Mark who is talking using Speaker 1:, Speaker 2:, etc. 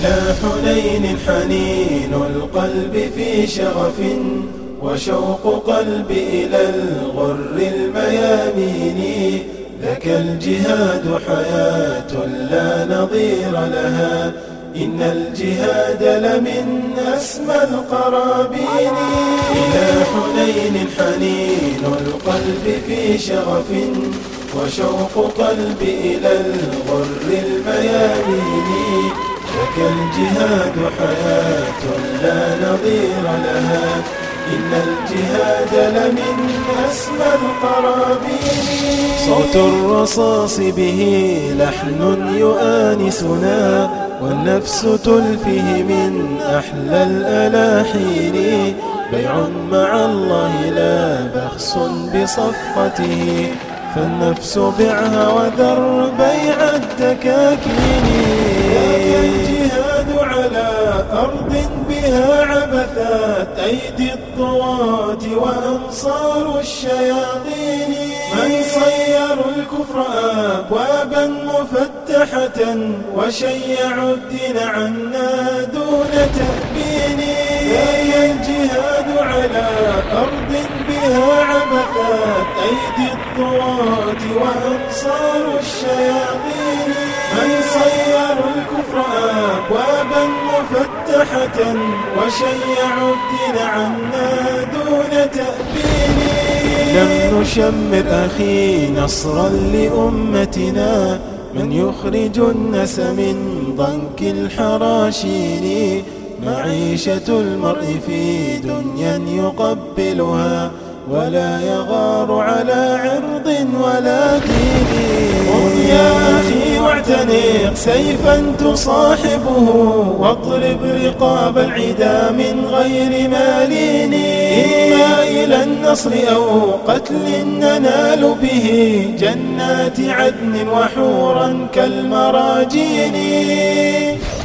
Speaker 1: إلى حنين حنين القلب في شغف، وشوق قلبي إلى الغر الميامين. ذاك الجهاد حياة لا نظير لها، إن الجهاد لمن أسمى القرابين. إلى حنين حنين القلب في شغف، وشوق قلبي إلى الغر الميامين. ذاك الجهاد حياة لا نظير لها، إن الجهاد لمن أسمى القرابين. صوت الرصاص به لحن يؤانسنا، والنفس تلفه من أحلى الألاحين. بيع مع الله لا بخس بصفقته، فالنفس بعها وذر بيع الدكاكين. ذاك الجهاد على أرض بها عبثات أيدي الطغاة وأنصار الشياطين. من صيروا الكفر أبوابا مفتحة، وشيعوا الدين عنا دون تأبين. ذاك الجهاد على أرض بها عبثات أيدي الطغاة وأنصار الشياطين. من صيروا الكفر أبوابا مفتحة، وشيعوا الدين عنا دون تأبين. لم نشمر أخي نصرا لأمتنا، من يخرج الناس من ضنك الحراشين. معيشة المرء في دنيا يقبلها، ولا يغار على عرض ولا دين. قم يا أخي واعتنق سيفا تصاحبه، واضرب رقاب العدا من غير مالين. إما إلى النصر أو قتل ننال به، جنات عدن وحورا كالمراجين.